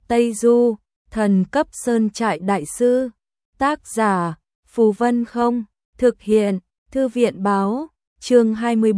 Tây Du, thần cấp sơn trại đại sư. Tác giả, Phù Vân Không, thực hiện, Thư viện báo, chương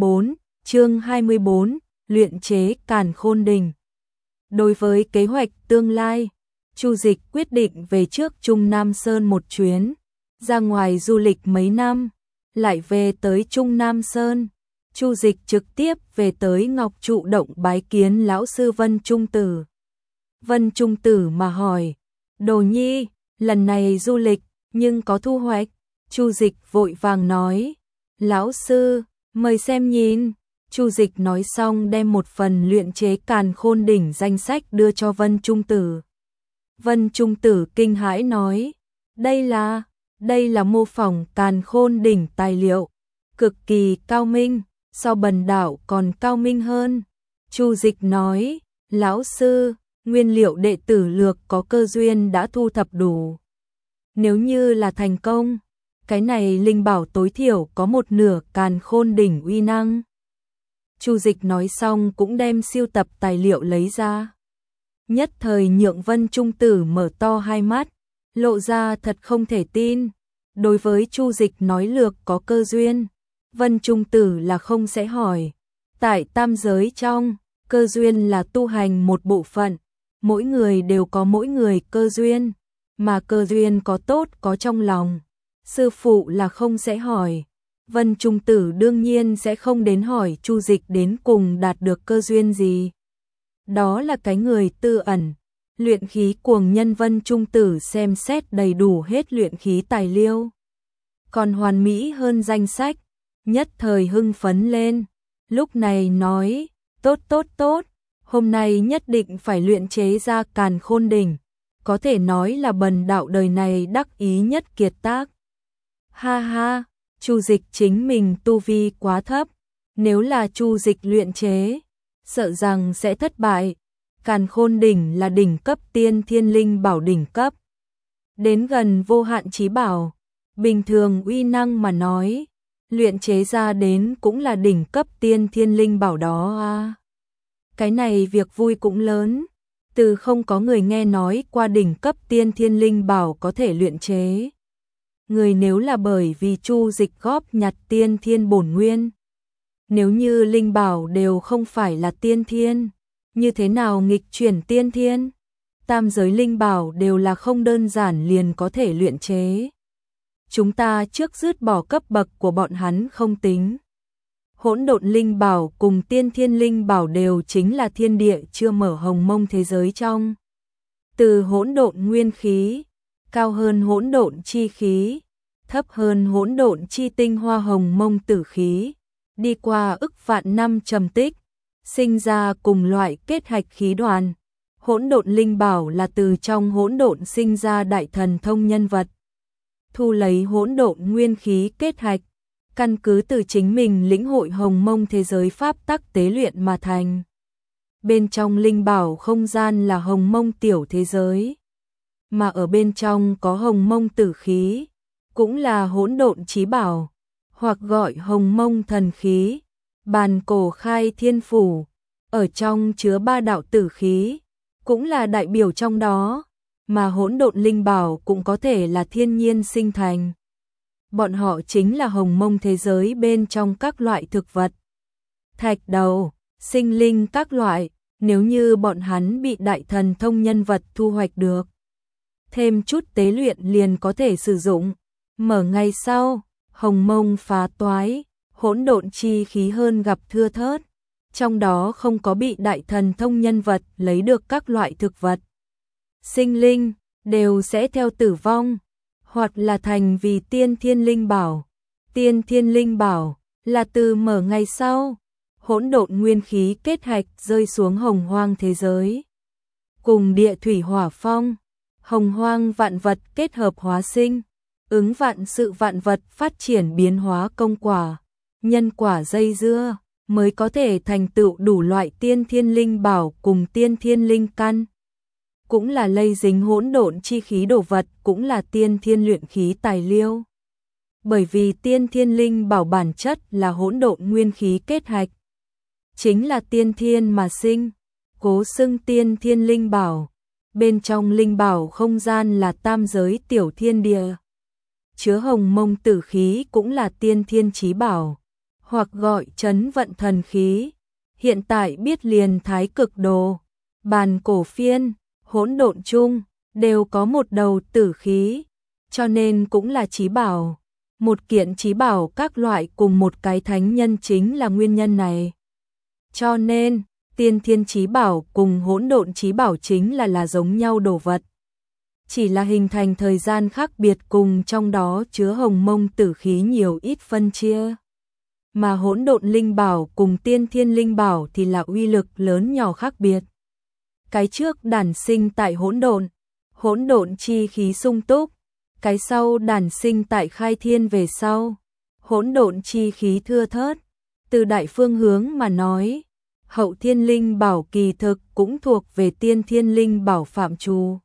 24, luyện chế Càn Khôn Đỉnh. Đối với kế hoạch tương lai, Chu Dịch quyết định về trước Trung Nam Sơn một chuyến, ra ngoài du lịch mấy năm, lại về tới Trung Nam Sơn. Chu Dịch trực tiếp về tới Ngọc Trụ Động bái kiến lão sư Vân Trung Tử. Vân Trung Tử mà hỏi, Đồ Nhi, lần này du lịch, nhưng có thu hoạch? Chu Dịch vội vàng nói, lão sư, mời xem nhìn. Chu Dịch nói xong đem một phần luyện chế Càn Khôn Đỉnh danh sách đưa cho Vân Trung Tử. Vân Trung Tử kinh hãi nói, đây là mô phỏng Càn Khôn Đỉnh tài liệu, cực kỳ cao minh, so bần đạo còn cao minh hơn. Chu Dịch nói, lão sư, nguyên liệu đệ tử lược có cơ duyên đã thu thập đủ. Nếu như là thành công, cái này linh bảo tối thiểu có một nửa Càn Khôn Đỉnh uy năng. Chu Dịch nói xong cũng đem siêu tập tài liệu lấy ra. Nhất thời nhượng Vân Trung Tử mở to hai mắt, lộ ra thật không thể tin. Đối với Chu Dịch nói lược có cơ duyên, Vân Trung Tử là không sẽ hỏi. Tại tam giới trong, cơ duyên là tu hành một bộ phận, mỗi người đều có mỗi người cơ duyên, mà cơ duyên có tốt có trong lòng. Sư phụ là không sẽ hỏi. Vân Trung Tử đương nhiên sẽ không đến hỏi Chu Dịch đến cùng đạt được cơ duyên gì. Đó là cái người tư ẩn. Luyện khí cuồng nhân Vân Trung Tử xem xét đầy đủ hết luyện khí tài liệu, còn hoàn mỹ hơn danh sách, nhất thời hưng phấn lên. Lúc này nói, tốt, hôm nay nhất định phải luyện chế ra Càn Khôn Đỉnh, có thể nói là bần đạo đời này đắc ý nhất kiệt tác. Ha ha, Chu Dịch chính mình tu vi quá thấp, nếu là Chu Dịch luyện chế, sợ rằng sẽ thất bại. Càn Khôn Đỉnh là đỉnh cấp tiên thiên linh bảo đỉnh cấp, đến gần vô hạn chí bảo, bình thường uy năng mà nói, luyện chế ra đến cũng là đỉnh cấp tiên thiên linh bảo đó à. Cái này việc vui cũng lớn, từ không có người nghe nói qua đỉnh cấp tiên thiên linh bảo có thể luyện chế. Người nếu là bởi vì Chu Dịch góp nhặt tiên thiên bổn nguyên, nếu như linh bảo đều không phải là tiên thiên, như thế nào nghịch chuyển tiên thiên? Tam giới linh bảo đều là không đơn giản liền có thể luyện chế. Chúng ta trước dứt bỏ cấp bậc của bọn hắn không tính. Hỗn độn linh bảo cùng tiên thiên linh bảo đều chính là thiên địa chưa mở hồng mông thế giới trong. Từ hỗn độn nguyên khí, cao hơn hỗn độn chi khí, thấp hơn hỗn độn chi tinh hoa hồng mông tử khí, đi qua ức vạn năm trầm tích, sinh ra cùng loại kết hạch khí đoàn. Hỗn độn linh bảo là từ trong hỗn độn sinh ra đại thần thông nhân vật, thu lấy hỗn độn nguyên khí kết hạch, căn cứ từ chính mình lĩnh hội hồng mông thế giới pháp tắc tế luyện mà thành. Bên trong linh bảo không gian là hồng mông tiểu thế giới, mà ở bên trong có hồng mông tử khí, cũng là hỗn độn chí bảo, hoặc gọi hồng mông thần khí. Bàn cổ khai thiên phủ, ở trong chứa ba đạo tử khí, cũng là đại biểu trong đó, mà hỗn độn linh bảo cũng có thể là thiên nhiên sinh thành. Bọn họ chính là hồng mông thế giới bên trong các loại thực vật, thạch đầu, sinh linh các loại, nếu như bọn hắn bị đại thần thông nhân vật thu hoạch được, thêm chút tế luyện liền có thể sử dụng. Mở ngày sau, hồng mông phá toái, hỗn độn chi khí hơn gặp thưa thớt, trong đó không có bị đại thần thông nhân vật lấy được các loại thực vật. Sinh linh đều sẽ theo tử vong, hoặc là thành vì tiên thiên linh bảo. Tiên thiên linh bảo là từ mở ngày sau, hỗn độn nguyên khí kết hạch rơi xuống hồng hoang thế giới. Cùng địa thủy hỏa phong, hồng hoang vạn vật kết hợp hóa sinh, ứng vạn sự vạn vật phát triển biến hóa công quả, nhân quả dây dưa, mới có thể thành tựu đủ loại tiên thiên linh bảo cùng tiên thiên linh căn. Cũng là lây dính hỗn độn chi khí đồ vật, cũng là tiên thiên luyện khí tài liệu. Bởi vì tiên thiên linh bảo bản chất là hỗn độn nguyên khí kết hạch, chính là tiên thiên mà sinh, cố xưng tiên thiên linh bảo. bên trong linh bảo không gian là tam giới tiểu thiên địa. Chứa hồng mông tử khí cũng là tiên thiên chí bảo, hoặc gọi trấn vận thần khí. Hiện tại biết liền thái cực đồ, bàn cổ phiên, hỗn độn chung, đều có một đầu tử khí, cho nên cũng là chí bảo. Một kiện chí bảo các loại cùng một cái thánh nhân chính là nguyên nhân này. Cho nên, tiên thiên chí bảo cùng hỗn độn chí bảo chính là giống nhau đồ vật. Chỉ là hình thành thời gian khác biệt cùng trong đó chứa hồng mông tử khí nhiều ít phân chia. Mà hỗn độn linh bảo cùng tiên thiên linh bảo thì là uy lực lớn nhỏ khác biệt. Cái trước đản sinh tại hỗn độn chi khí sung túc, cái sau đản sinh tại khai thiên về sau, hỗn độn chi khí thưa thớt. Từ đại phương hướng mà nói, hậu thiên linh bảo kỳ thực cũng thuộc về tiên thiên linh bảo phạm trù.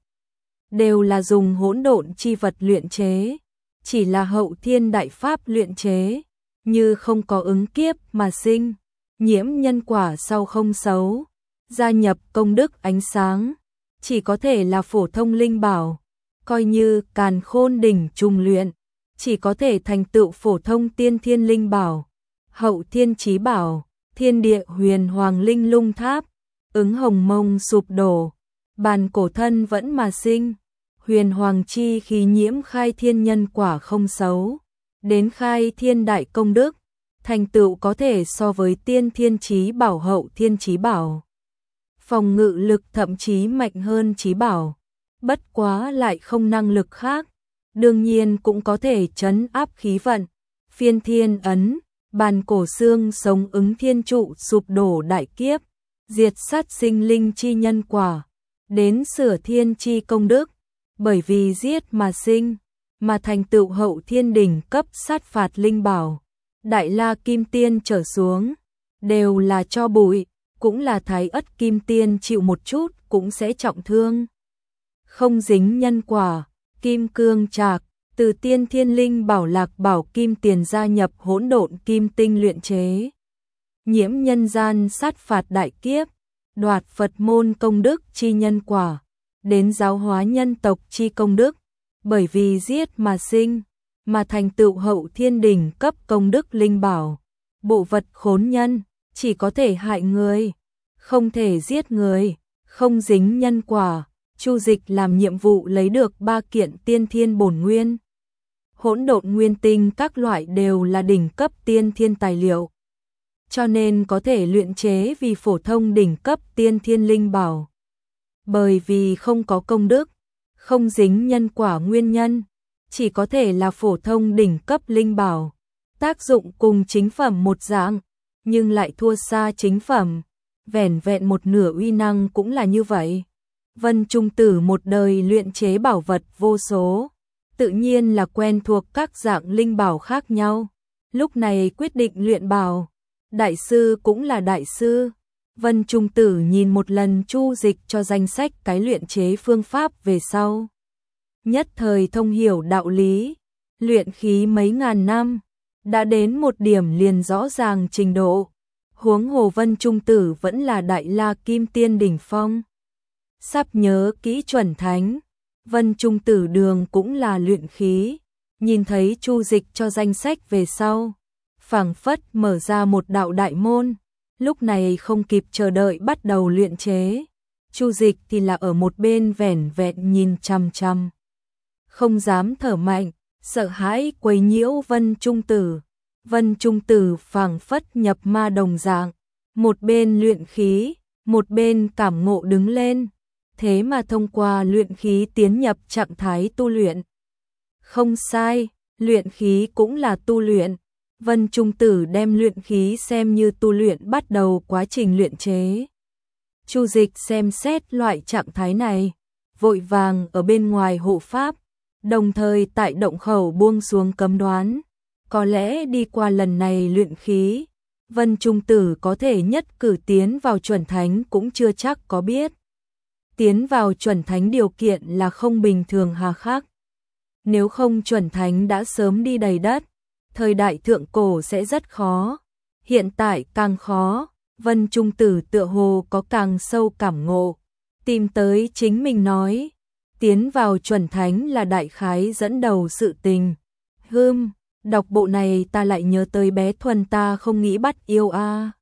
Đều là dùng hỗn độn chi vật luyện chế, chỉ là hậu thiên đại pháp luyện chế, như không có ứng kiếp mà sinh, nhiễm nhân quả sau không xấu, gia nhập công đức ánh sáng, chỉ có thể là phổ thông linh bảo, coi như càn khôn đỉnh trùng luyện, chỉ có thể thành tựu phổ thông tiên thiên linh bảo. Hậu thiên chí bảo, thiên địa huyền hoàng linh lung tháp, ứng hồng mông sụp đổ, bàn cổ thân vẫn mà sinh, huyền hoàng chi khí nhiễm khai thiên nhân quả không xấu, đến khai thiên đại công đức, thành tựu có thể so với tiên thiên chí bảo hậu thiên chí bảo. Phòng ngự lực thậm chí mạnh hơn chí bảo, bất quá lại không năng lực khác, đương nhiên cũng có thể trấn áp khí vận, phiên thiên ấn, bàn cổ xương sống ứng thiên trụ sụp đổ đại kiếp, diệt sát sinh linh chi nhân quả, đến sửa thiên chi công đức, bởi vì giết mà sinh, mà thành tựu hậu thiên đỉnh cấp sát phạt linh bảo, đại la kim tiên trở xuống, đều là cho bụi, cũng là thái ất kim tiên chịu một chút cũng sẽ trọng thương. Không dính nhân quả, kim cương trạc, từ tiên thiên linh bảo lạc bảo kim tiền gia nhập hỗn độn kim tinh luyện chế. Nhiễm nhân gian sát phạt đại kiếp, đoạt Phật môn công đức chi nhân quả, đến giáo hóa nhân tộc chi công đức, bởi vì giết mà sinh, mà thành tựu hậu thiên đỉnh cấp công đức linh bảo. Bộ vật khốn nhân, chỉ có thể hại người, không thể giết người, không dính nhân quả. Chu Dịch làm nhiệm vụ lấy được 3 kiện tiên thiên bổn nguyên. Hỗn độn nguyên tinh các loại đều là đỉnh cấp tiên thiên tài liệu, cho nên có thể luyện chế vì phổ thông đỉnh cấp tiên thiên linh bảo. Bởi vì không có công đức, không dính nhân quả nguyên nhân, chỉ có thể là phổ thông đỉnh cấp linh bảo. Tác dụng cùng chính phẩm một dạng, nhưng lại thua xa chính phẩm, vẻn vẹn một nửa uy năng cũng là như vậy. Vân Trung Tử một đời luyện chế bảo vật vô số, tự nhiên là quen thuộc các dạng linh bảo khác nhau. Lúc này quyết định luyện bảo, đại sư cũng là đại sư. Vân Trung Tử nhìn một lần Chu Dịch cho danh sách cái luyện chế phương pháp về sau, nhất thời thông hiểu đạo lý, luyện khí mấy ngàn năm, đã đến một điểm liền rõ ràng trình độ. Huống hồ Vân Trung Tử vẫn là đại la kim tiên đỉnh phong, sắp nhớ kỹ chuẩn thánh. Vân Trung Tử đường cũng là luyện khí, nhìn thấy Chu Dịch cho danh sách về sau, phảng phất mở ra một đạo đại môn, lúc này không kịp chờ đợi bắt đầu luyện chế. Chu Dịch thì là ở một bên vẻn vẹn nhìn chằm chằm, không dám thở mạnh, sợ hãi quấy nhiễu Vân Trung Tử. Vân Trung Tử phảng phất nhập ma đồng dạng, một bên luyện khí, một bên cảm ngộ đứng lên, thế mà thông qua luyện khí tiến nhập trạng thái tu luyện. Không sai, luyện khí cũng là tu luyện. Vân Trung Tử đem luyện khí xem như tu luyện bắt đầu quá trình luyện chế. Chu Dịch xem xét loại trạng thái này, vội vàng ở bên ngoài hộ pháp, đồng thời tại động khẩu buông xuống cấm đoán. Có lẽ đi qua lần này luyện khí, Vân Trung Tử có thể nhất cử tiến vào chuẩn thánh cũng chưa chắc có biết. Tiến vào chuẩn thánh điều kiện là không bình thường hà khắc. Nếu không chuẩn thánh đã sớm đi đầy đất, thời đại thượng cổ sẽ rất khó. Hiện tại càng khó, Vân Trung Tử tựa hồ có càng sâu cảm ngộ, tìm tới chính mình nói, tiến vào chuẩn thánh là đại khái dẫn đầu sự tình. Đọc bộ này ta lại nhớ tới bé Thuần ta không nghĩ bắt yêu a.